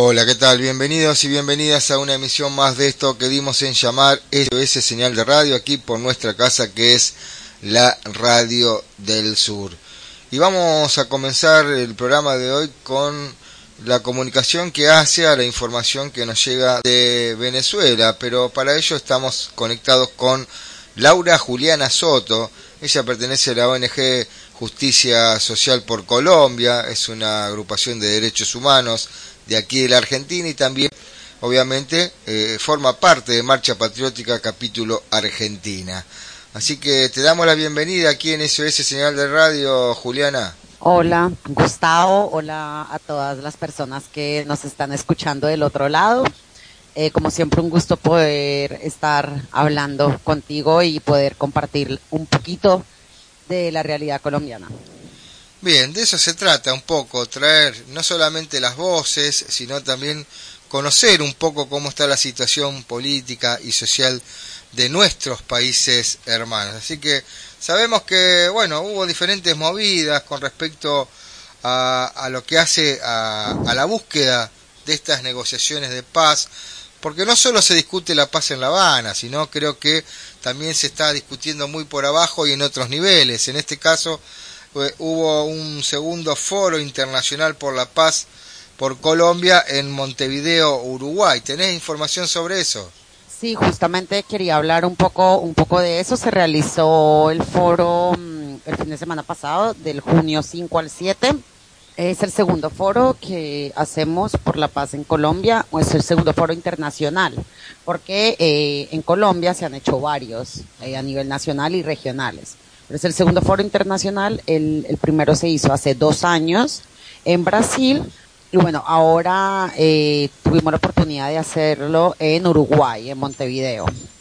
Hola, ¿qué tal? Bienvenidos y bienvenidas a una emisión más de esto que dimos en llamar SOS Señal de Radio, aquí por nuestra casa que es la Radio del Sur. Y vamos a comenzar el programa de hoy con la comunicación que hace a la información que nos llega de Venezuela, pero para ello estamos conectados con Laura Juliana Soto. Ella pertenece a la ONG Justicia Social por Colombia, es una agrupación de derechos humanos de aquí de la Argentina y también, obviamente, forma parte de Marcha Patriótica Capítulo Argentina. Así que te damos la bienvenida aquí en SOS Señal de Radio, Juliana. Hola, Gustavo, hola a todas las personas que nos están escuchando del otro lado. Como siempre, un gusto poder estar hablando contigo y poder compartir un poquito de la realidad colombiana. Bien, de eso se trata un poco, traer no solamente las voces, sino también conocer un poco cómo está la situación política y social de nuestros países hermanos. Así que sabemos que, bueno, hubo diferentes movidas con respecto a lo que hace a la búsqueda de estas negociaciones de paz, porque no solo se discute la paz en La Habana, sino creo que también se está discutiendo muy por abajo y en otros niveles. En este caso, hubo un segundo foro internacional por la paz por Colombia en Montevideo, Uruguay. ¿Tenés información sobre eso? Sí, justamente quería hablar un poco de eso. Se realizó el foro el fin de semana pasado, del junio 5 al 7. Es el segundo foro que hacemos por la paz en Colombia, o es el segundo foro internacional, porque en Colombia se han hecho varios a nivel nacional y regionales. Pero es el segundo foro internacional, el primero se hizo hace 2 años en Brasil, y bueno, ahora tuvimos la oportunidad de hacerlo en Uruguay, en Montevideo.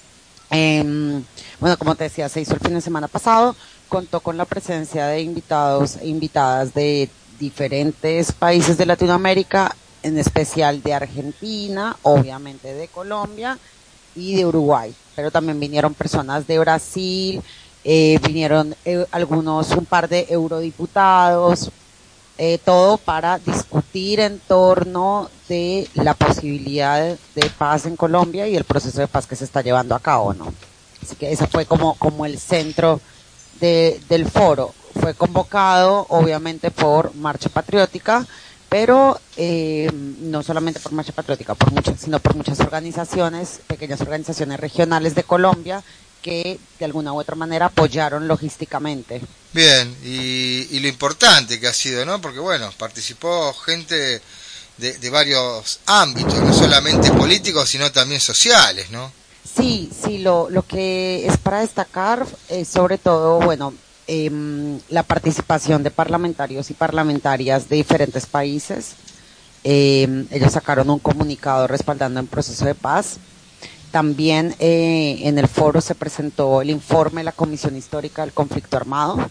Bueno, como te decía, se hizo el fin de semana pasado, contó con la presencia de invitados e invitadas de diferentes países de Latinoamérica, en especial de Argentina, obviamente de Colombia y de Uruguay, pero también vinieron personas de Brasil, vinieron un par de eurodiputados, todo para discutir en torno de la posibilidad de paz en Colombia y el proceso de paz que se está llevando a cabo, ¿no? Así que ese fue como el centro del foro. Fue convocado obviamente por Marcha Patriótica, pero no solamente por Marcha Patriótica, sino por muchas organizaciones, pequeñas organizaciones regionales de Colombia que de alguna u otra manera apoyaron logísticamente. Bien, y lo importante que ha sido, ¿no? Porque bueno, participó gente de varios ámbitos, no solamente políticos, sino también sociales, ¿no? Sí, lo que es para destacar es sobre todo, bueno, la participación de parlamentarios y parlamentarias de diferentes países. Ellos sacaron un comunicado respaldando el proceso de paz. También en el foro se presentó el informe de la Comisión Histórica del Conflicto Armado.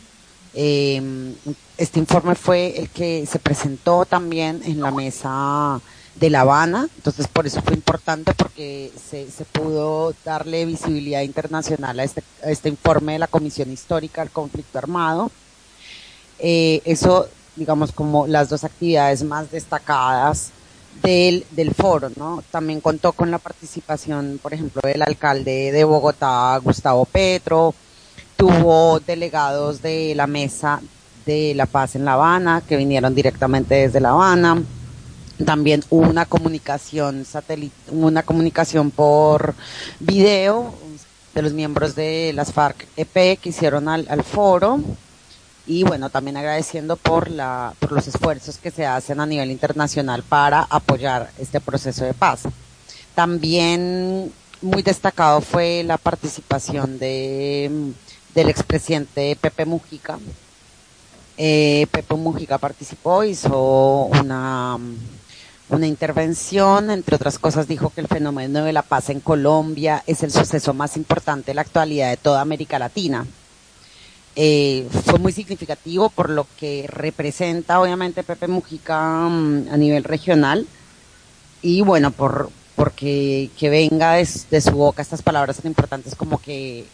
Este informe fue el que se presentó también en la mesa de La Habana, entonces por eso fue importante, porque se pudo darle visibilidad internacional a este informe de la Comisión Histórica del Conflicto Armado. Eso, digamos, como las dos actividades más destacadas del foro, ¿no? También contó con la participación, por ejemplo, del alcalde de Bogotá, Gustavo Petro. Tuvo delegados de la Mesa de la Paz en La Habana, que vinieron directamente desde La Habana. También hubo una comunicación una comunicación por video de los miembros de las FARC-EP que hicieron al foro. Y bueno, también agradeciendo por los esfuerzos que se hacen a nivel internacional para apoyar este proceso de paz. También muy destacado fue la participación del expresidente Pepe Mujica. Pepe Mujica participó, hizo una intervención, entre otras cosas dijo que el fenómeno de la paz en Colombia es el suceso más importante de la actualidad de toda América Latina. Fue muy significativo por lo que representa obviamente Pepe Mujica a nivel regional, y bueno, porque venga de su boca estas palabras tan importantes como que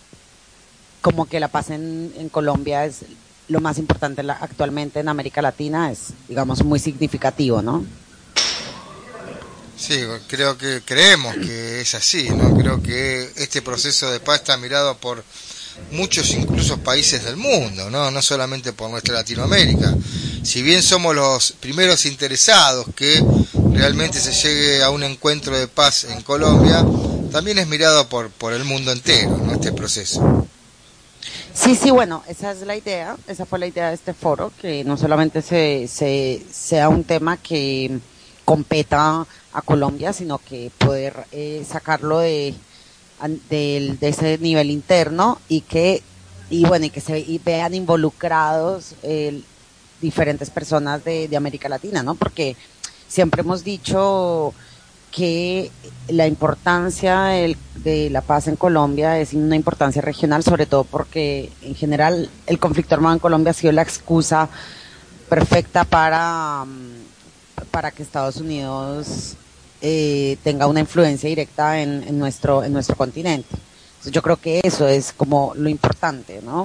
la paz en Colombia es lo más importante actualmente en América Latina, es, digamos, muy significativo, ¿no? Sí, creemos que es así, ¿no? Creo que este proceso de paz está mirado por muchos incluso países del mundo, ¿no? No solamente por nuestra Latinoamérica. Si bien somos los primeros interesados que realmente se llegue a un encuentro de paz en Colombia, también es mirado por el mundo entero, ¿no? Este proceso. Sí, sí, bueno, esa es la idea, esa fue la idea de este foro, que no solamente sea un tema que competa a Colombia, sino que poder sacarlo de ese nivel interno y bueno, y vean involucrados diferentes personas de América Latina, ¿no? Porque siempre hemos dicho que la importancia de la paz en Colombia es una importancia regional, sobre todo porque en general el conflicto armado en Colombia ha sido la excusa perfecta para que Estados Unidos tenga una influencia directa en nuestro continente. Entonces yo creo que eso es como lo importante, ¿no?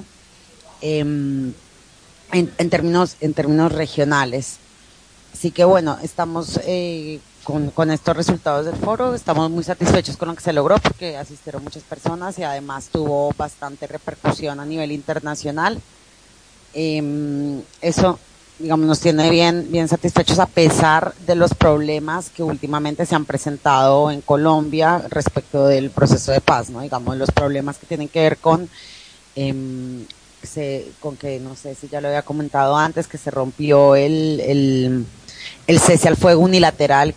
En términos regionales. Así que bueno, estamos con estos resultados del foro, estamos muy satisfechos con lo que se logró porque asistieron muchas personas y además tuvo bastante repercusión a nivel internacional. Eso, digamos, nos tiene bien satisfechos a pesar de los problemas que últimamente se han presentado en Colombia respecto del proceso de paz, ¿no? Digamos, los problemas que tienen que ver con que, no sé si ya lo había comentado antes, que se rompió el cese al fuego unilateral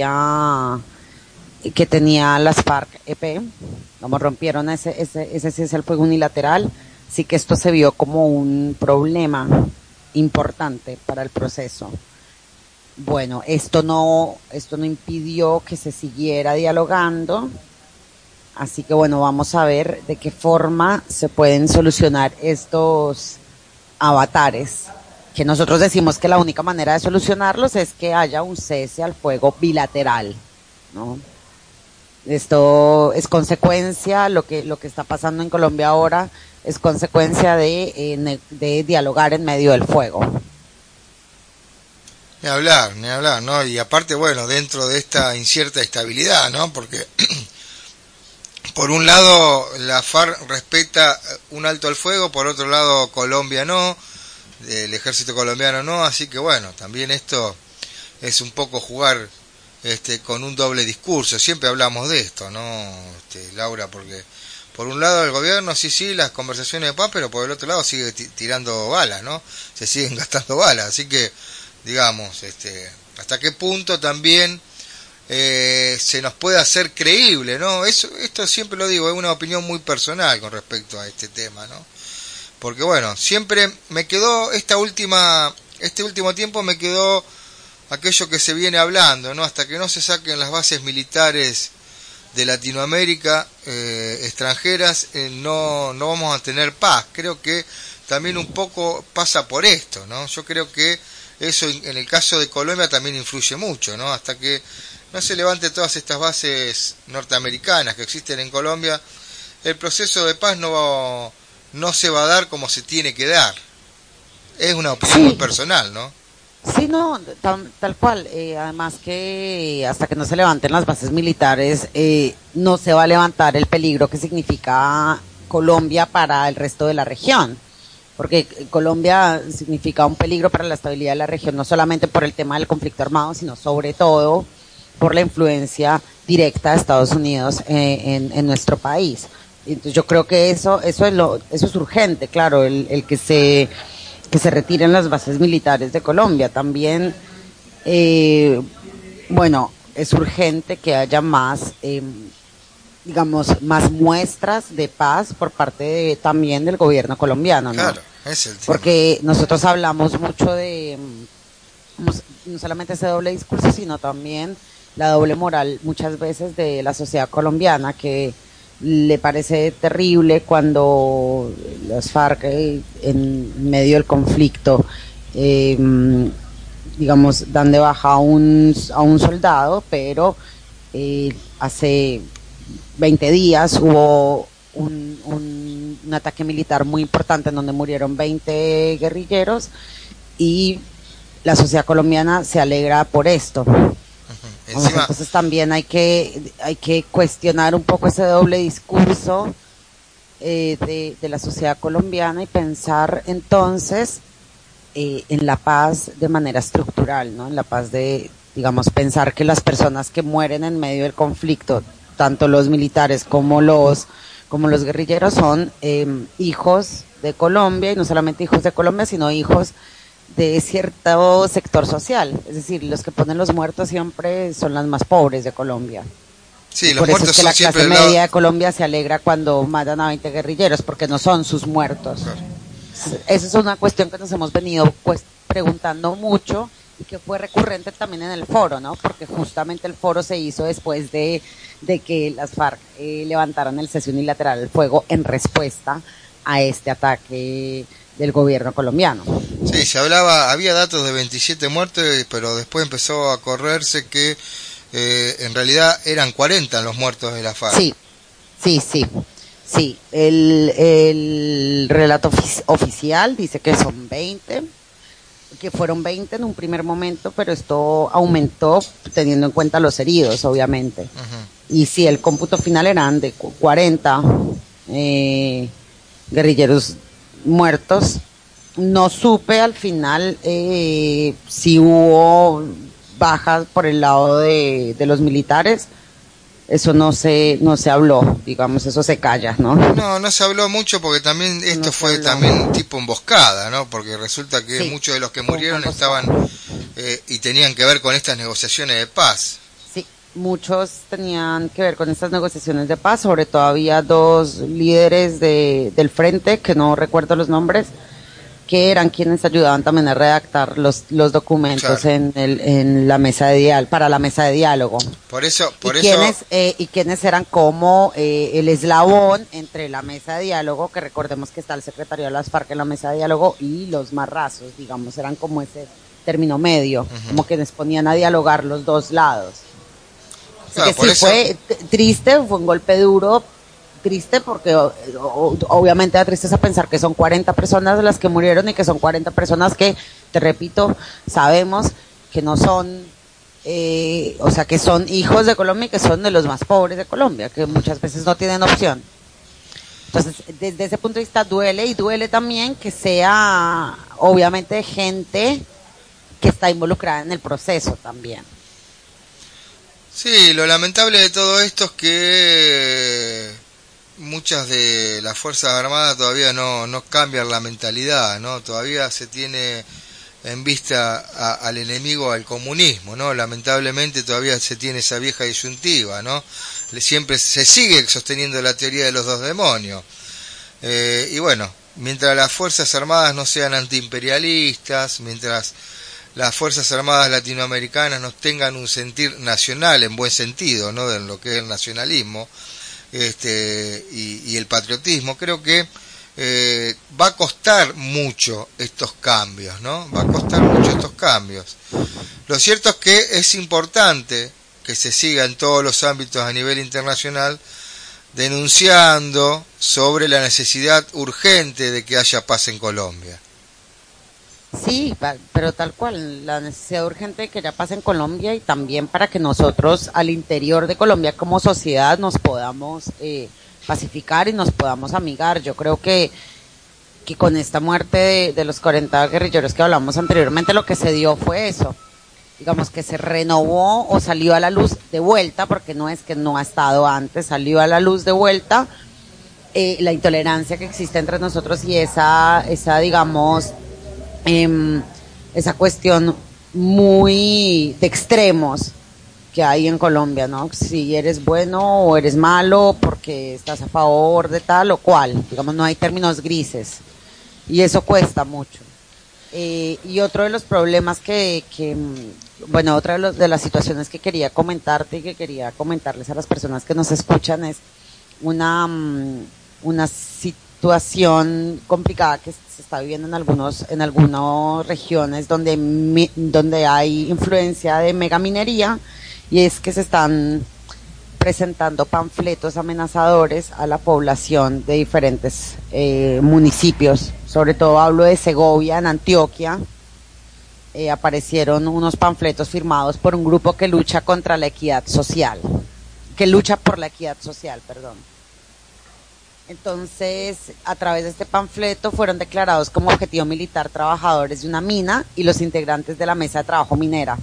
que tenía las FARC-EP, como rompieron ese cese al fuego unilateral, sí que esto se vio como un problema importante para el proceso. Bueno, esto no impidió que se siguiera dialogando, así que bueno, vamos a ver de qué forma se pueden solucionar estos avatares, que nosotros decimos que la única manera de solucionarlos es que haya un cese al fuego bilateral, ¿no? Esto es consecuencia, lo que está pasando en Colombia ahora es consecuencia de dialogar en medio del fuego. Ni hablar, ¿no? Y aparte, bueno, dentro de esta incierta estabilidad, ¿no? Porque por un lado la FARC respeta un alto al fuego, por otro lado Colombia no, el ejército colombiano no, así que bueno, también esto es un poco jugar con un doble discurso. Siempre hablamos de esto, ¿no, Laura? Porque por un lado el gobierno sí, las conversaciones de paz, pero por el otro lado sigue tirando balas, ¿no? Se siguen gastando balas, así que digamos, hasta qué punto también se nos puede hacer creíble, ¿no? Esto siempre lo digo, es una opinión muy personal con respecto a este tema, ¿no? Porque bueno, siempre me quedó este último tiempo me quedó aquello que se viene hablando, ¿no? Hasta que no se saquen las bases militares de Latinoamérica extranjeras, no vamos a tener paz. Creo que también un poco pasa por esto, ¿no? Yo creo que eso en el caso de Colombia también influye mucho, ¿no? Hasta que no se levanten todas estas bases norteamericanas que existen en Colombia, el proceso de paz no se va a dar como se tiene que dar. Es una opinión muy personal, ¿no? Sí, no, tal cual. Además que hasta que no se levanten las bases militares, no se va a levantar el peligro que significa Colombia para el resto de la región. Porque Colombia significa un peligro para la estabilidad de la región, no solamente por el tema del conflicto armado, sino sobre todo por la influencia directa de Estados Unidos en nuestro país. Entonces yo creo que eso es urgente, claro, el que se retiren las bases militares de Colombia. También, bueno, es urgente que haya más, digamos, más muestras de paz por parte también del gobierno colombiano, ¿no? Claro, es el tema. Porque nosotros hablamos mucho de no solamente ese doble discurso, sino también la doble moral muchas veces de la sociedad colombiana, que le parece terrible cuando las FARC en medio del conflicto digamos dan de baja a un soldado, pero hace 20 días hubo un ataque militar muy importante en donde murieron 20 guerrilleros y la sociedad colombiana se alegra por esto. Encima, entonces también hay que cuestionar un poco ese doble discurso de la sociedad colombiana y pensar entonces en la paz de manera estructural, ¿no? En la paz de, digamos, pensar que las personas que mueren en medio del conflicto, tanto los militares como los guerrilleros, son hijos de Colombia, y no solamente hijos de Colombia, sino hijos de cierto sector social. Es decir, los que ponen los muertos siempre son las más pobres de Colombia. sí, Y los por eso muertos es que son la siempre clase del lado... media de Colombia se alegra cuando matan a 20 guerrilleros, porque no son sus muertos. Claro. Esa es una cuestión que nos hemos venido pues preguntando mucho y que fue recurrente también en el foro, ¿no? Porque justamente el foro se hizo después de que las FARC levantaran el cese unilateral al fuego en respuesta a este ataque del gobierno colombiano. Sí, se hablaba, había datos de 27 muertos, pero después empezó a correrse que en realidad eran 40 los muertos de la FARC. Sí, sí, sí. Sí, el relato oficial dice que son 20, que fueron 20 en un primer momento, pero esto aumentó teniendo en cuenta los heridos, obviamente. Uh-huh. Y sí, el cómputo final eran de 40 guerrilleros muertos. No supe al final si hubo bajas por el lado de los militares. Eso no se habló, digamos, eso se calla, ¿no? No se habló mucho porque también esto fue también tipo emboscada, ¿no? Porque resulta que muchos de los que murieron estaban y tenían que ver con estas negociaciones de paz. Sí, muchos tenían que ver con estas negociaciones de paz, sobre todo había dos líderes del frente, que no recuerdo los nombres, que eran quienes ayudaban también a redactar los documentos, claro, en la mesa de para la mesa de diálogo. Por eso y quienes eran como el eslabón entre la mesa de diálogo, que recordemos que está el secretario de las FARC en la mesa de diálogo, y los marrazos, digamos, eran como ese término medio, uh-huh, como quienes ponían a dialogar los dos lados. Así que sí, fue triste, fue un golpe duro, triste porque obviamente da tristeza pensar que son 40 personas las que murieron y que son 40 personas que, te repito, sabemos que no son, o sea, que son hijos de Colombia y que son de los más pobres de Colombia, que muchas veces no tienen opción. Entonces, desde ese punto de vista duele, y duele también que sea, obviamente, gente que está involucrada en el proceso también. Sí, lo lamentable de todo esto es que muchas de las Fuerzas Armadas todavía no cambian la mentalidad, ¿no? Todavía se tiene en vista al enemigo, al comunismo, ¿no? Lamentablemente todavía se tiene esa vieja disyuntiva, ¿no? Siempre se sigue sosteniendo la teoría de los dos demonios. Y bueno, mientras las Fuerzas Armadas no sean antiimperialistas, mientras las Fuerzas Armadas latinoamericanas no tengan un sentir nacional en buen sentido, ¿no? De lo que es el nacionalismo, y el patriotismo, creo que va a costar mucho estos cambios, ¿no? Va a costar mucho estos cambios. Lo cierto es que es importante que se siga en todos los ámbitos a nivel internacional denunciando sobre la necesidad urgente de que haya paz en Colombia. Sí, pero tal cual, la necesidad urgente de que haya paz en Colombia, y también para que nosotros al interior de Colombia como sociedad nos podamos pacificar y nos podamos amigar. Yo creo que con esta muerte de los 40 guerrilleros que hablamos anteriormente, lo que se dio fue eso, digamos, que se renovó o salió a la luz de vuelta, porque no es que no ha estado antes, salió a la luz de vuelta la intolerancia que existe entre nosotros y esa digamos, esa cuestión muy de extremos que hay en Colombia, ¿no? Si eres bueno o eres malo porque estás a favor de tal o cual, digamos, no hay términos grises, y eso cuesta mucho. Y otro de los problemas bueno, otra de las situaciones que quería comentarte y que quería comentarles a las personas que nos escuchan es una situación complicada que se está viviendo en algunas regiones donde hay influencia de megaminería, y es que se están presentando panfletos amenazadores a la población de diferentes municipios. Sobre todo hablo de Segovia, en Antioquia, aparecieron unos panfletos firmados por un grupo que lucha contra la equidad social, que lucha por la equidad social, perdón. Entonces, a través de este panfleto fueron declarados como objetivo militar trabajadores de una mina y los integrantes de la mesa de trabajo minera.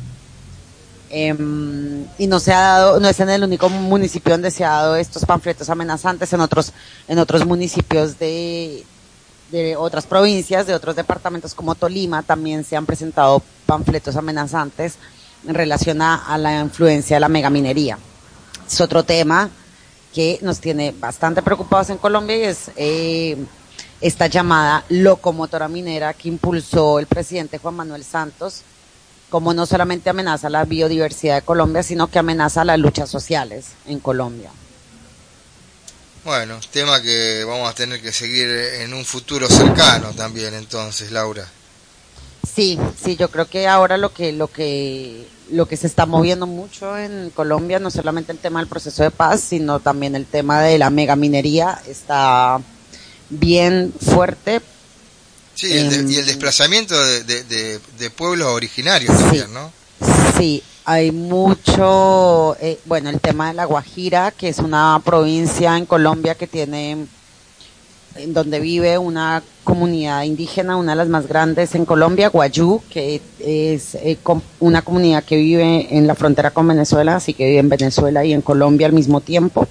Y no se ha dado, no es en el único municipio donde se ha dado estos panfletos amenazantes, en otros municipios de otras provincias, de otros departamentos como Tolima, también se han presentado panfletos amenazantes en relación a la influencia de la megaminería. Es otro tema que nos tiene bastante preocupados en Colombia y es esta llamada locomotora minera que impulsó el presidente Juan Manuel Santos, como no solamente amenaza la biodiversidad de Colombia, sino que amenaza las luchas sociales en Colombia. Bueno, tema que vamos a tener que seguir en un futuro cercano también, entonces, Laura. Sí, yo creo que ahora lo que se está moviendo mucho en Colombia, no solamente el tema del proceso de paz, sino también el tema de la megaminería está bien fuerte. Sí, y el desplazamiento de pueblos originarios también, ¿no? Sí, hay mucho, bueno, el tema de La Guajira, que es una provincia en Colombia que tiene, en donde vive una comunidad indígena, una de las más grandes en Colombia, Guayú, que es una comunidad que vive en la frontera con Venezuela, así que vive en Venezuela y en Colombia al mismo tiempo.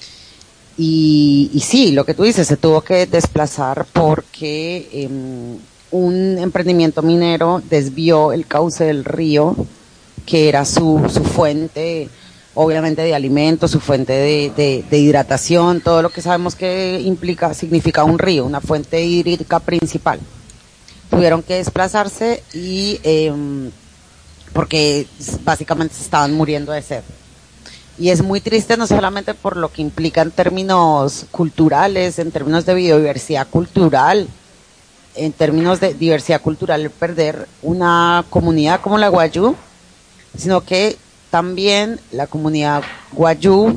Y sí, lo que tú dices, se tuvo que desplazar porque un emprendimiento minero desvió el cauce del río, que era su fuente, obviamente, de alimentos, su fuente de hidratación, todo lo que sabemos que significa un río, una fuente hídrica principal. Tuvieron que desplazarse y porque básicamente se estaban muriendo de sed. Y es muy triste, no solamente por lo que implica en términos culturales, en términos de biodiversidad cultural, en términos de diversidad cultural, perder una comunidad como la Guayú, sino que también la comunidad Guayú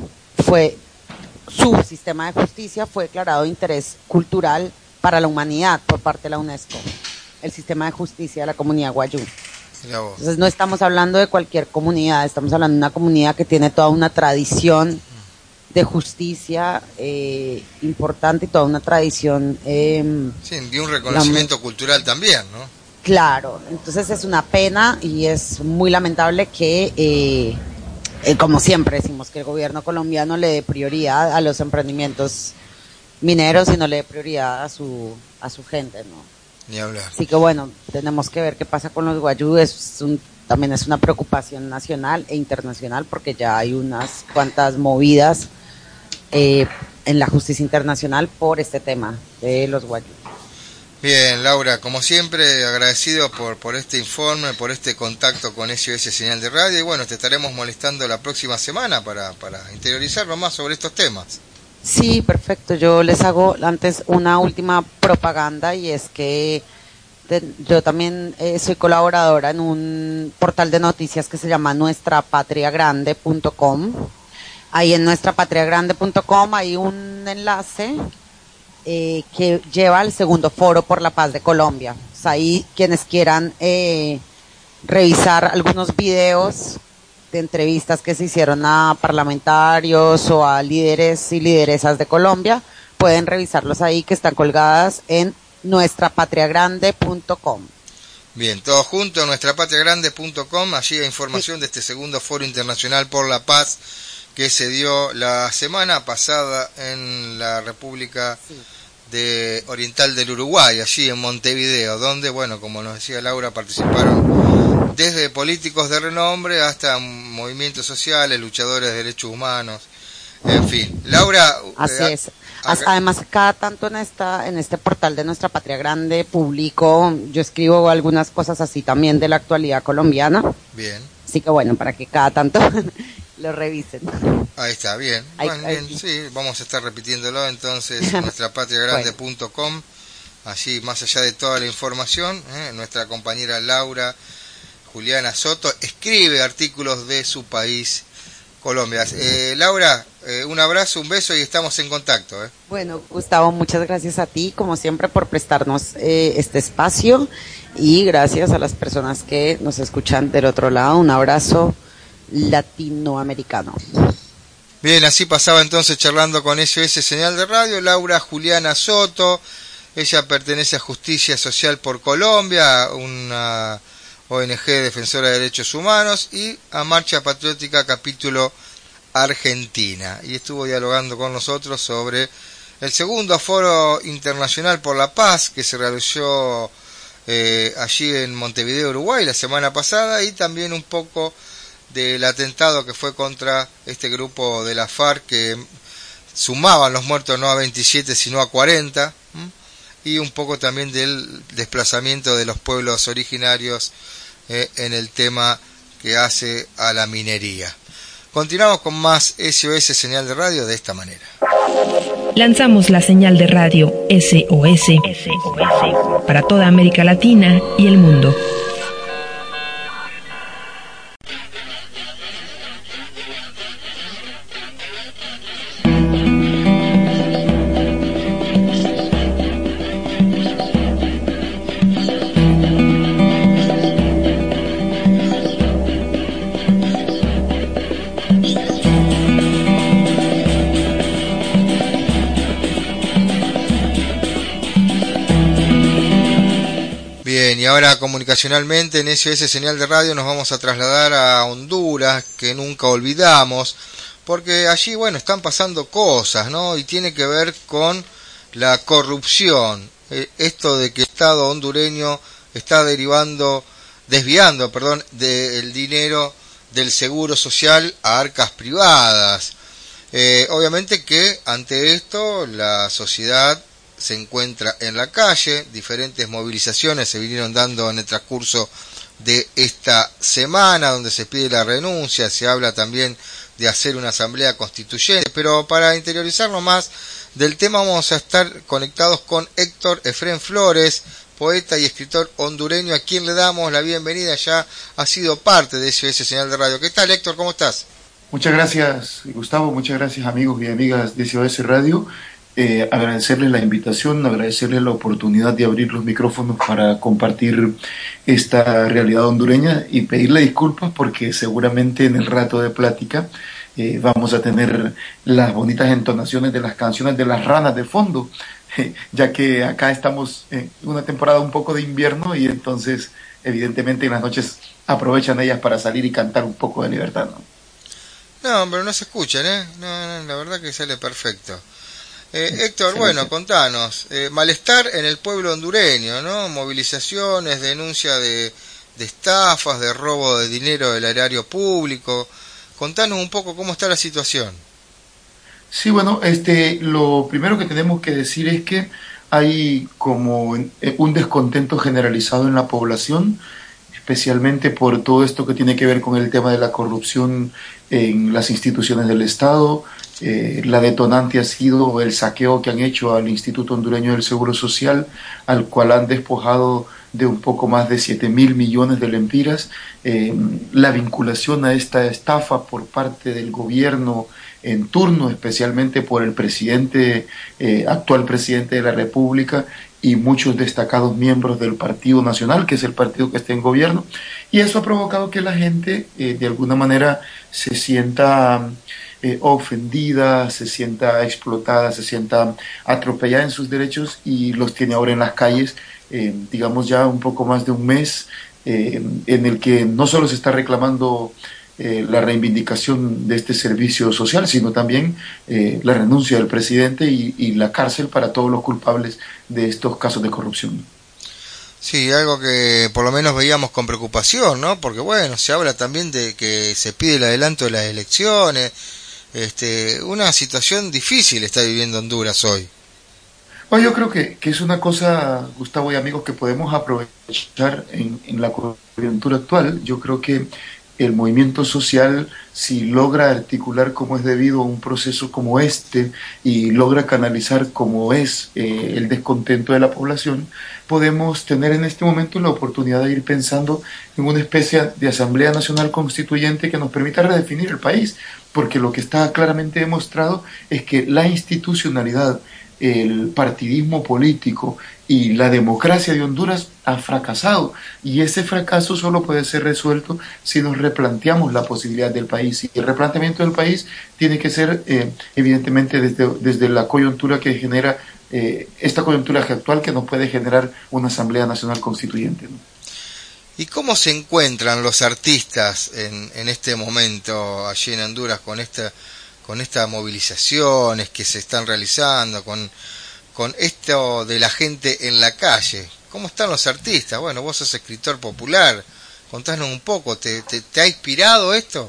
su sistema de justicia fue declarado de interés cultural para la humanidad por parte de la UNESCO, el sistema de justicia de la comunidad Guayú. Entonces no estamos hablando de cualquier comunidad, estamos hablando de una comunidad que tiene toda una tradición de justicia importante y toda una tradición... sí, de un reconocimiento cultural también, ¿no? Claro, entonces es una pena y es muy lamentable que, como siempre decimos, que el gobierno colombiano le dé prioridad a los emprendimientos mineros y no le dé prioridad a su gente, ¿no? Ni hablar. Así que bueno, tenemos que ver qué pasa con los Guayú. También es una preocupación nacional e internacional porque ya hay unas cuantas movidas en la justicia internacional por este tema de los Guayú. Bien, Laura, como siempre, agradecido por este informe, por este contacto con SOS Señal de Radio, y bueno, te estaremos molestando la próxima semana para interiorizarlo más sobre estos temas. Sí, perfecto. Yo les hago antes una última propaganda y es que yo también soy colaboradora en un portal de noticias que se llama nuestrapatriagrande.com. Ahí en nuestrapatriagrande.com hay un enlace que lleva al segundo foro por la paz de Colombia. O sea, ahí quienes quieran revisar algunos videos de entrevistas que se hicieron a parlamentarios o a líderes y lideresas de Colombia, pueden revisarlos ahí, que están colgadas en nuestrapatriagrande.com. Bien, todo junto en nuestrapatriagrande.com, allí hay información de este segundo Foro Internacional por la Paz que se dio la semana pasada en la República Oriental del Uruguay, allí en Montevideo, donde, bueno, como nos decía Laura, participaron desde políticos de renombre hasta movimientos sociales, luchadores de derechos humanos, en fin. Laura... Así es. Además, cada tanto en este portal de Nuestra Patria Grande yo escribo algunas cosas así también de la actualidad colombiana. Bien. Así que bueno, para que cada tanto lo revisen. Ahí está, bien. Bueno, bien, sí, vamos a estar repitiéndolo entonces, nuestrapatriagrande.com, allí más allá de toda la información, nuestra compañera Laura Juliana Soto escribe artículos de su país Colombia. Laura, un abrazo, un beso y estamos en contacto. Bueno, Gustavo, muchas gracias a ti, como siempre, por prestarnos este espacio y gracias a las personas que nos escuchan del otro lado. Un abrazo latinoamericano. Bien, así pasaba entonces charlando con SOS Señal de Radio, Laura Juliana Soto. Ella pertenece a Justicia Social por Colombia, una ONG defensora de derechos humanos, y a Marcha Patriótica capítulo Argentina. Y estuvo dialogando con nosotros sobre el segundo Foro Internacional por la Paz que se realizó allí en Montevideo, Uruguay, la semana pasada, y también un poco del atentado que fue contra este grupo de la FARC, que sumaban los muertos no a 27 sino a 40, y un poco también del desplazamiento de los pueblos originarios en el tema que hace a la minería. Continuamos con más SOS Señal de Radio de esta manera. Lanzamos la señal de radio SOS para toda América Latina y el mundo. Y ahora comunicacionalmente en SOS Señal de Radio nos vamos a trasladar a Honduras, que nunca olvidamos, porque allí, bueno, están pasando cosas, ¿no? Y tiene que ver con la corrupción. Esto de que el Estado hondureño está desviando, del dinero del seguro social a arcas privadas. Obviamente que ante esto la sociedad se encuentra en la calle. Diferentes movilizaciones se vinieron dando en el transcurso de esta semana, donde se pide la renuncia, se habla también de hacer una asamblea constituyente, pero para interiorizarnos más del tema vamos a estar conectados con Héctor Efrén Flores, poeta y escritor hondureño, a quien le damos la bienvenida. Ya ha sido parte de SOS Señal de Radio. ¿Qué tal, Héctor? ¿Cómo estás? Muchas gracias, Gustavo, muchas gracias, amigos y amigas de SOS Radio. Agradecerles la invitación, agradecerles la oportunidad de abrir los micrófonos para compartir esta realidad hondureña y pedirle disculpas porque seguramente en el rato de plática vamos a tener las bonitas entonaciones de las canciones de las ranas de fondo, ya que acá estamos en una temporada un poco de invierno y entonces evidentemente en las noches aprovechan ellas para salir y cantar un poco de libertad, ¿no? No, pero no se escuchan, No, la verdad que sale perfecto. Héctor, bueno, contanos, malestar en el pueblo hondureño, ¿no? Movilizaciones, denuncia de estafas, de robo de dinero del erario público. Contanos un poco cómo está la situación. Sí, bueno, lo primero que tenemos que decir es que hay como un descontento generalizado en la población, especialmente por todo esto que tiene que ver con el tema de la corrupción en las instituciones del Estado. La detonante ha sido el saqueo que han hecho al Instituto Hondureño del Seguro Social, al cual han despojado de un poco más de 7.000 millones de lempiras. La vinculación a esta estafa por parte del gobierno en turno, especialmente por el actual presidente de la República y muchos destacados miembros del Partido Nacional, que es el partido que está en gobierno, y eso ha provocado que la gente de alguna manera se sienta ofendida, se sienta explotada, se sienta atropellada en sus derechos y los tiene ahora en las calles, digamos ya un poco más de un mes, en el que no solo se está reclamando la reivindicación de este servicio social, sino también la renuncia del presidente y la cárcel para todos los culpables de estos casos de corrupción. Sí, algo que por lo menos veíamos con preocupación, ¿no? Porque bueno, se habla también de que se pide el adelanto de las elecciones. Una situación difícil está viviendo Honduras hoy. Bueno, yo creo que es una cosa, Gustavo y amigos, que podemos aprovechar en la coyuntura actual. Yo creo que el movimiento social, si logra articular como es debido un proceso como este y logra canalizar como es el descontento de la población, podemos tener en este momento la oportunidad de ir pensando en una especie de Asamblea Nacional Constituyente que nos permita redefinir el país. porque lo que está claramente demostrado es que la institucionalidad, el partidismo político y la democracia de Honduras ha fracasado, y ese fracaso solo puede ser resuelto si nos replanteamos la posibilidad del país, y el replanteamiento del país tiene que ser evidentemente desde la coyuntura que genera esta coyuntura actual, que nos puede generar una Asamblea Nacional Constituyente, ¿no? ¿Y cómo se encuentran los artistas en este momento allí en Honduras con estas movilizaciones que se están realizando, con esto de la gente en la calle? ¿Cómo están los artistas? Bueno, vos sos escritor popular, contanos un poco, ¿te ha inspirado esto?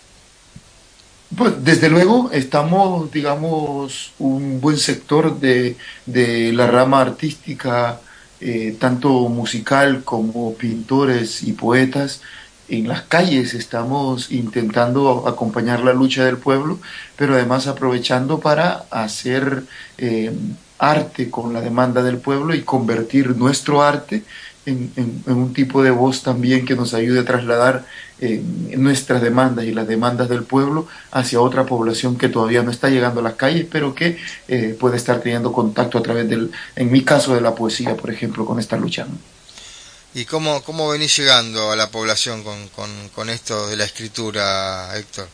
Pues desde luego estamos, digamos, un buen sector de la rama artística, tanto musical como pintores y poetas. En las calles estamos intentando acompañar la lucha del pueblo, pero además aprovechando para hacer arte con la demanda del pueblo y convertir nuestro arte en un tipo de voz también que nos ayude a trasladar nuestras demandas y las demandas del pueblo hacia otra población que todavía no está llegando a las calles, pero que puede estar teniendo contacto a través en mi caso, de la poesía, por ejemplo, con esta lucha, ¿no? ¿Y cómo venís llegando a la población con esto de la escritura, Héctor?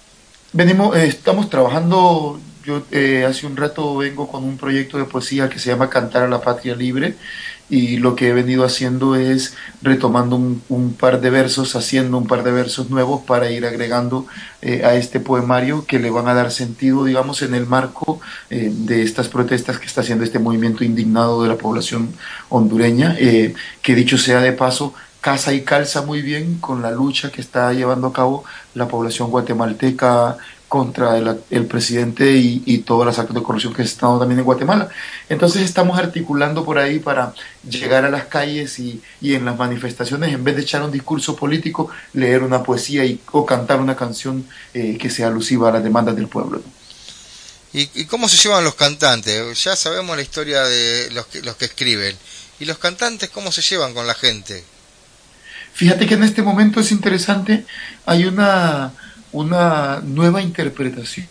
Estamos trabajando, yo hace un rato vengo con un proyecto de poesía que se llama Cantar a la Patria Libre, y lo que he venido haciendo es retomando un par de versos, haciendo un par de versos nuevos para ir agregando a este poemario, que le van a dar sentido, digamos, en el marco de estas protestas que está haciendo este movimiento indignado de la población hondureña, que dicho sea de paso, casa y calza muy bien con la lucha que está llevando a cabo la población guatemalteca contra el presidente y todos los actos de corrupción que se están dando también en Guatemala. Entonces estamos articulando por ahí para llegar a las calles y en las manifestaciones, en vez de echar un discurso político, leer una poesía o cantar una canción que sea alusiva a las demandas del pueblo, ¿no? ¿Y cómo se llevan los cantantes? Ya sabemos la historia de los que escriben. ¿Y los cantantes cómo se llevan con la gente? Fíjate que en este momento es interesante, hay una nueva interpretación,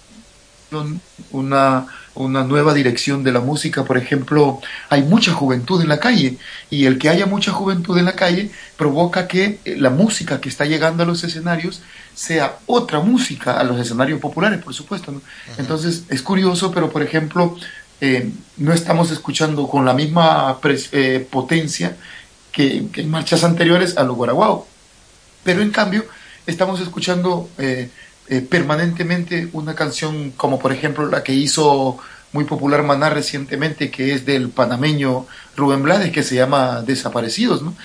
una nueva dirección de la música. Por ejemplo, hay mucha juventud en la calle, y el que haya mucha juventud en la calle provoca que la música que está llegando a los escenarios sea otra música, a los escenarios populares, por supuesto, ¿no? Uh-huh. Entonces es curioso, pero por ejemplo, no estamos escuchando con la misma potencia que en marchas anteriores a los guaraguao, pero en cambio estamos escuchando permanentemente una canción como por ejemplo la que hizo muy popular Maná recientemente, que es del panameño Rubén Blades, que se llama Desaparecidos, ¿no?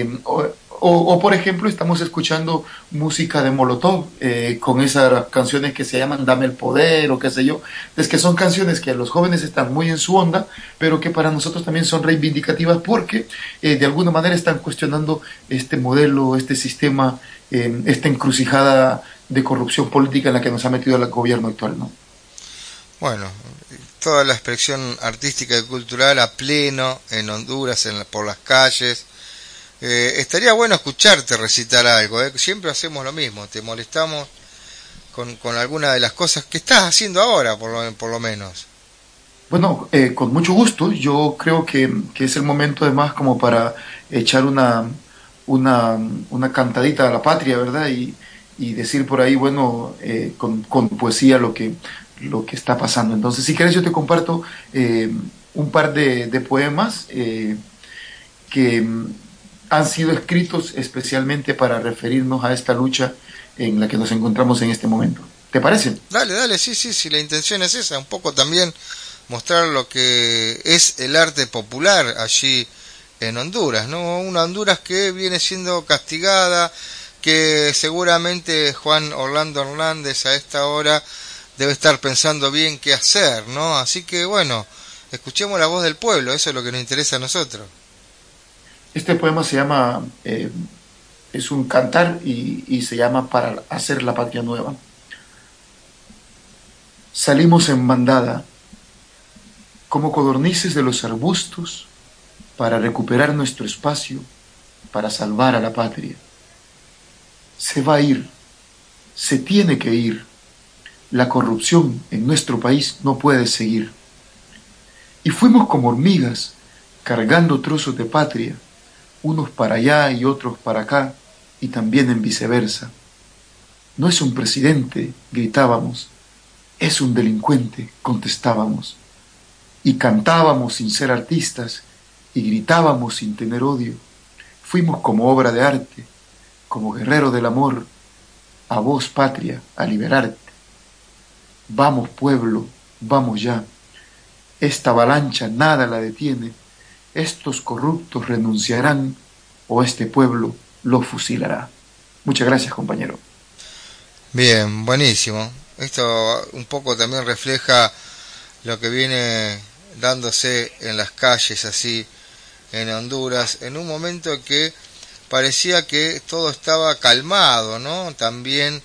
O por ejemplo estamos escuchando música de Molotov con esas canciones que se llaman Dame el Poder o qué sé yo. Es que son canciones que los jóvenes están muy en su onda, pero que para nosotros también son reivindicativas, porque de alguna manera están cuestionando este modelo, este sistema, esta encrucijada de corrupción política en la que nos ha metido el gobierno actual, ¿no? Bueno, toda la expresión artística y cultural a pleno en Honduras, por las calles. Estaría bueno escucharte recitar algo, ¿eh? Siempre hacemos lo mismo, te molestamos con alguna de las cosas que estás haciendo ahora, por lo menos. Bueno, con mucho gusto. Yo creo que es el momento además como para echar una cantadita a la patria, ¿verdad? Y decir por ahí, bueno, con poesía lo que está pasando. Entonces, si quieres, yo te comparto un par de poemas que han sido escritos especialmente para referirnos a esta lucha en la que nos encontramos en este momento. ¿Te parece? Dale, sí, la intención es esa, un poco también mostrar lo que es el arte popular allí en Honduras, ¿no? Una Honduras que viene siendo castigada, que seguramente Juan Orlando Hernández a esta hora debe estar pensando bien qué hacer, ¿no? Así que bueno, escuchemos la voz del pueblo, eso es lo que nos interesa a nosotros. Este poema se llama, es un cantar y se llama Para hacer la patria nueva. Salimos en bandada, como codornices de los arbustos, para recuperar nuestro espacio, para salvar a la patria. Se va a ir, se tiene que ir, La corrupción en nuestro país no puede seguir. Y fuimos como hormigas, cargando trozos de patria, unos para allá y otros para acá, y también en viceversa. No es un presidente, gritábamos, es un delincuente, contestábamos. Y cantábamos sin ser artistas, y gritábamos sin tener odio. Fuimos como obra de arte, como guerrero del amor, a vos patria, a liberarte. Vamos pueblo, vamos ya. Esta avalancha nada la detiene. Estos corruptos renunciarán o este pueblo lo fusilará. Muchas gracias, compañero. Bien, buenísimo. Esto un poco también refleja lo que viene dándose en las calles así en Honduras, en un momento que parecía que todo estaba calmado, ¿no? También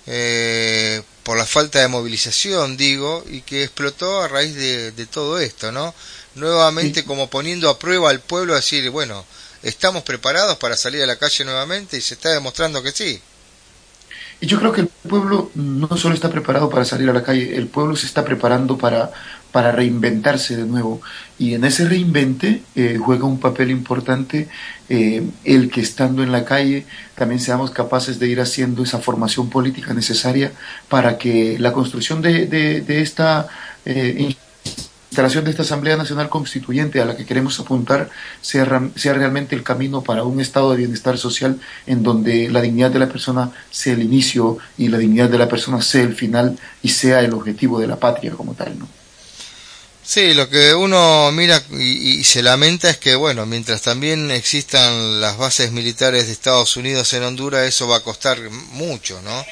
por la falta de movilización, digo, y que explotó a raíz de todo esto, ¿no? Nuevamente como poniendo a prueba al pueblo, a decir, bueno, ¿estamos preparados para salir a la calle nuevamente? Y se está demostrando que sí. Y yo creo que el pueblo no solo está preparado para salir a la calle, el pueblo se está preparando para reinventarse de nuevo. Y en ese reinvente juega un papel importante el que estando en la calle también seamos capaces de ir haciendo esa formación política necesaria para que la construcción de esta instalación de esta Asamblea Nacional Constituyente a la que queremos apuntar sea realmente el camino para un estado de bienestar social en donde la dignidad de la persona sea el inicio y la dignidad de la persona sea el final y sea el objetivo de la patria como tal, ¿no? Sí, lo que uno mira y se lamenta es que, bueno, mientras también existan las bases militares de Estados Unidos en Honduras, eso va a costar mucho, ¿no?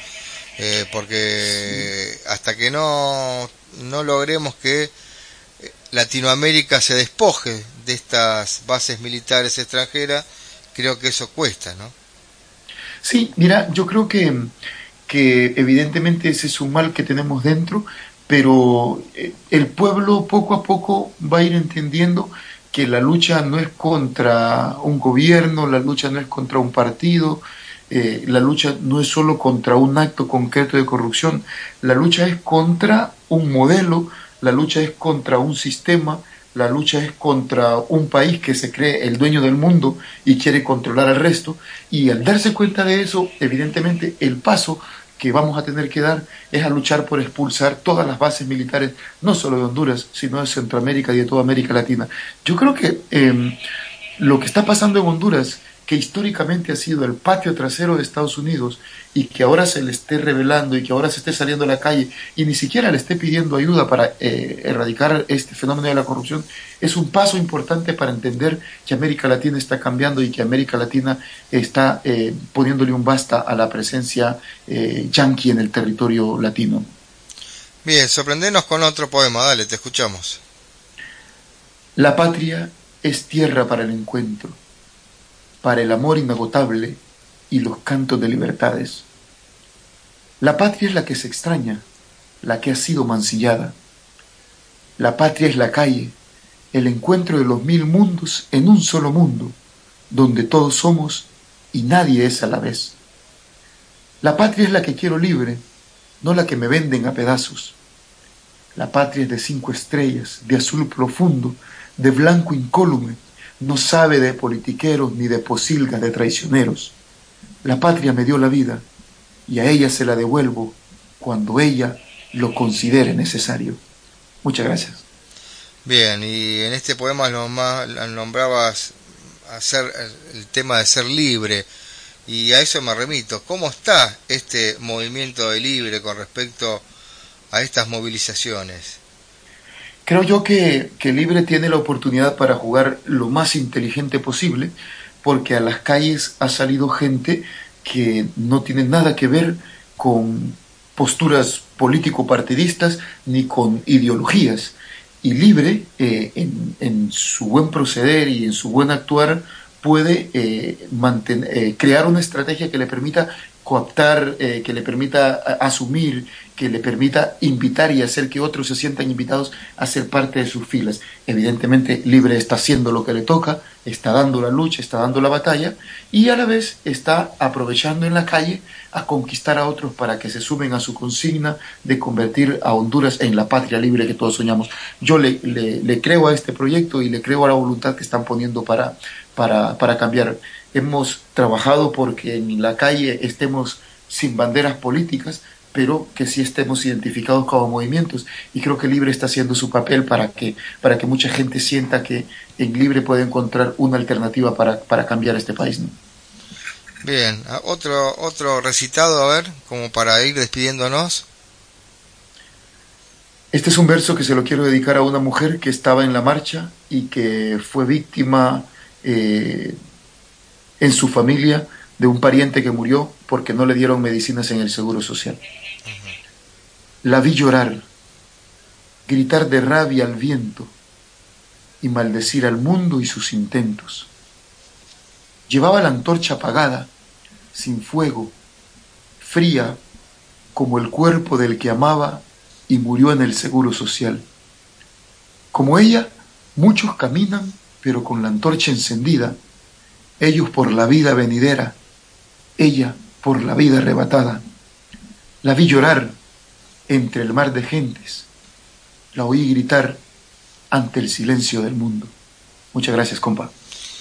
Porque hasta que no logremos que Latinoamérica se despoje de estas bases militares extranjeras, creo que eso cuesta, ¿no? Sí, mira, yo creo que evidentemente ese es un mal que tenemos dentro, pero el pueblo poco a poco va a ir entendiendo que la lucha no es contra un gobierno, la lucha no es contra un partido, la lucha no es solo contra un acto concreto de corrupción, la lucha es contra un modelo, la lucha es contra un sistema, la lucha es contra un país que se cree el dueño del mundo y quiere controlar al resto, y al darse cuenta de eso, evidentemente el paso que vamos a tener que dar es a luchar por expulsar todas las bases militares, no solo de Honduras, sino de Centroamérica y de toda América Latina. Yo creo que lo que está pasando en Honduras, que históricamente ha sido el patio trasero de Estados Unidos y que ahora se le esté revelando y que ahora se esté saliendo a la calle y ni siquiera le esté pidiendo ayuda para erradicar este fenómeno de la corrupción, es un paso importante para entender que América Latina está cambiando y que América Latina está poniéndole un basta a la presencia yanqui en el territorio latino. Bien, sorprendenos con otro poema, dale, te escuchamos. La patria es tierra para el encuentro, para el amor inagotable y los cantos de libertades. La patria es la que se extraña, la que ha sido mancillada. La patria es la calle, el encuentro de los mil mundos en un solo mundo, donde todos somos y nadie es a la vez. La patria es la que quiero libre, no la que me venden a pedazos. La patria es de 5 estrellas, de azul profundo, de blanco incólume, no sabe de politiqueros ni de posilgas de traicioneros. La patria me dio la vida y a ella se la devuelvo cuando ella lo considere necesario. Muchas gracias. Bien, y en este poema nombrabas el tema de ser libre, y a eso me remito. ¿Cómo está este movimiento de libre con respecto a estas movilizaciones? Creo yo que Libre tiene la oportunidad para jugar lo más inteligente posible, porque a las calles ha salido gente que no tiene nada que ver con posturas político-partidistas ni con ideologías. Y Libre, en su buen proceder y en su buen actuar, puede crear una estrategia que le permita cooptar, que le permita asumir, que le permita invitar y hacer que otros se sientan invitados a ser parte de sus filas. Evidentemente, Libre está haciendo lo que le toca, está dando la lucha, está dando la batalla, y a la vez está aprovechando en la calle a conquistar a otros para que se sumen a su consigna de convertir a Honduras en la patria libre que todos soñamos. Yo le creo a este proyecto y le creo a la voluntad que están poniendo para cambiar. Hemos trabajado porque en la calle estemos sin banderas políticas, pero que sí estemos identificados como movimientos, y creo que Libre está haciendo su papel para que mucha gente sienta que en Libre puede encontrar una alternativa para cambiar este país, ¿no? Bien, otro recitado, a ver, como para ir despidiéndonos. Este es un verso que se lo quiero dedicar a una mujer que estaba en la marcha y que fue víctima en su familia de un pariente que murió porque no le dieron medicinas en el Seguro Social. La vi llorar, gritar de rabia al viento y maldecir al mundo y sus intentos. Llevaba la antorcha apagada, sin fuego, fría como el cuerpo del que amaba y murió en el Seguro Social. Como ella, muchos caminan, pero con la antorcha encendida, ellos por la vida venidera, ella por la vida arrebatada. La vi llorar entre el mar de gentes, la oí gritar ante el silencio del mundo. Muchas gracias, compa.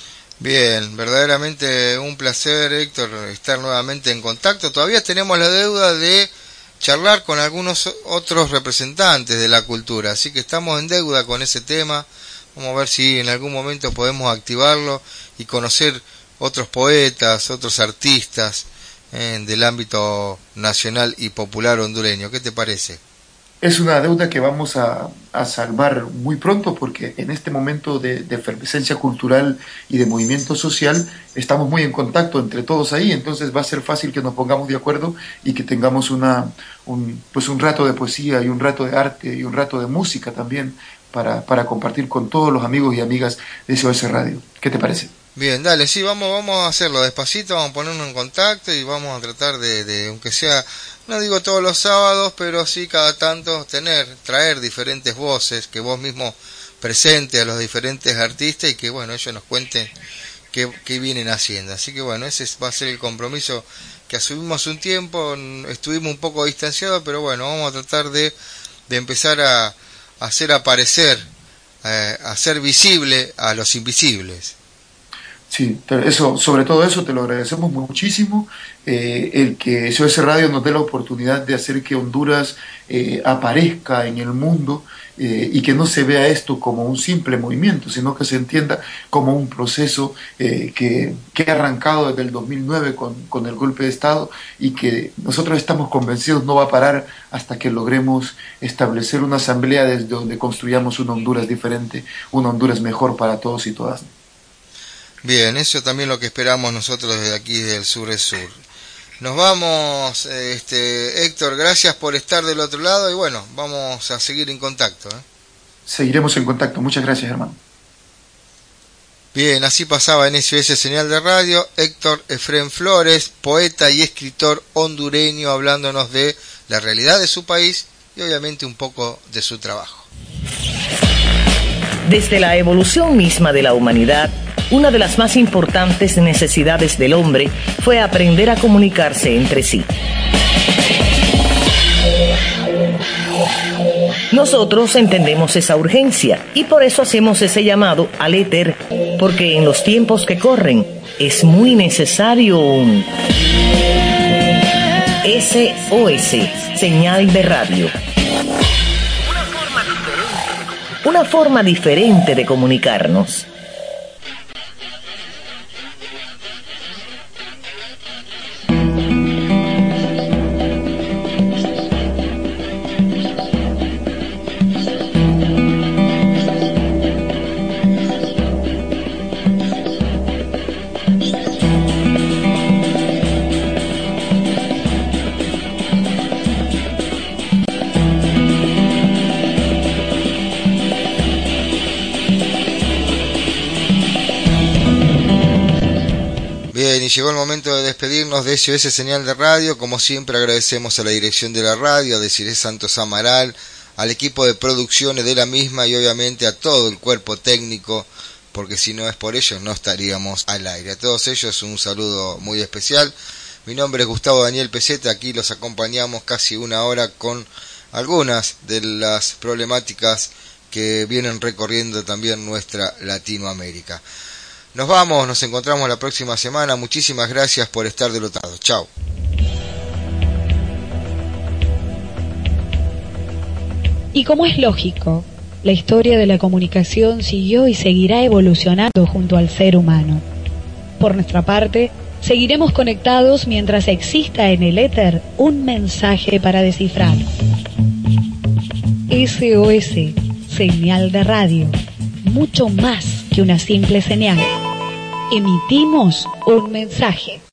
Bien, verdaderamente un placer, Héctor, estar nuevamente en contacto. Todavía tenemos la deuda de charlar con algunos otros representantes de la cultura, así que estamos en deuda con ese tema. Vamos a ver si en algún momento podemos activarlo y conocer otros poetas, otros artistas del ámbito nacional y popular hondureño. ¿Qué te parece? Es una deuda que vamos a salvar muy pronto, porque en este momento de efervescencia cultural y de movimiento social estamos muy en contacto entre todos ahí, entonces va a ser fácil que nos pongamos de acuerdo y que tengamos un rato de poesía y un rato de arte y un rato de música también para compartir con todos los amigos y amigas de SOS Radio. ¿Qué te parece? Bien, dale, sí, vamos a hacerlo despacito, vamos a ponernos en contacto y vamos a tratar de aunque sea, no digo todos los sábados, pero sí cada tanto traer diferentes voces, que vos mismo presentes a los diferentes artistas y que, bueno, ellos nos cuenten qué vienen haciendo. Así que, bueno, ese va a ser el compromiso que asumimos un tiempo, estuvimos un poco distanciados, pero bueno, vamos a tratar de empezar a hacer aparecer, a hacer visible a los invisibles. Sí, sobre todo eso te lo agradecemos muchísimo, el que SOS Radio nos dé la oportunidad de hacer que Honduras aparezca en el mundo, y que no se vea esto como un simple movimiento, sino que se entienda como un proceso que ha arrancado desde el 2009 con el golpe de Estado, y que nosotros estamos convencidos no va a parar hasta que logremos establecer una asamblea desde donde construyamos una Honduras diferente, una Honduras mejor para todos y todas. Bien, eso también lo que esperamos nosotros desde aquí del Sur es Sur. Nos vamos, Héctor, gracias por estar del otro lado y bueno, vamos a seguir en contacto. Seguiremos en contacto, muchas gracias, hermano. Bien, así pasaba en SOS Señal de Radio, Héctor Efrén Flores, poeta y escritor hondureño, hablándonos de la realidad de su país y obviamente un poco de su trabajo. Desde la evolución misma de la humanidad, una de las más importantes necesidades del hombre fue aprender a comunicarse entre sí. Nosotros entendemos esa urgencia y por eso hacemos ese llamado al éter, porque en los tiempos que corren es muy necesario un SOS, señal de radio. Una forma diferente de comunicarnos. y llegó el momento de despedirnos de SOS Señal de Radio. Como siempre agradecemos a la dirección de la radio, a Desiree Santos Amaral, al equipo de producciones de la misma y obviamente a todo el cuerpo técnico, porque si no es por ellos no estaríamos al aire. A todos ellos un saludo muy especial. Mi nombre es Gustavo Daniel Peseta, aquí los acompañamos casi una hora con algunas de las problemáticas que vienen recorriendo también nuestra Latinoamérica. Nos vamos, nos encontramos la próxima semana. Muchísimas gracias por estar del otro lado. Chao. Y como es lógico, la historia de la comunicación siguió y seguirá evolucionando junto al ser humano. Por nuestra parte, seguiremos conectados mientras exista en el éter un mensaje para descifrar. SOS, señal de radio, mucho más que una simple señal. Emitimos un mensaje.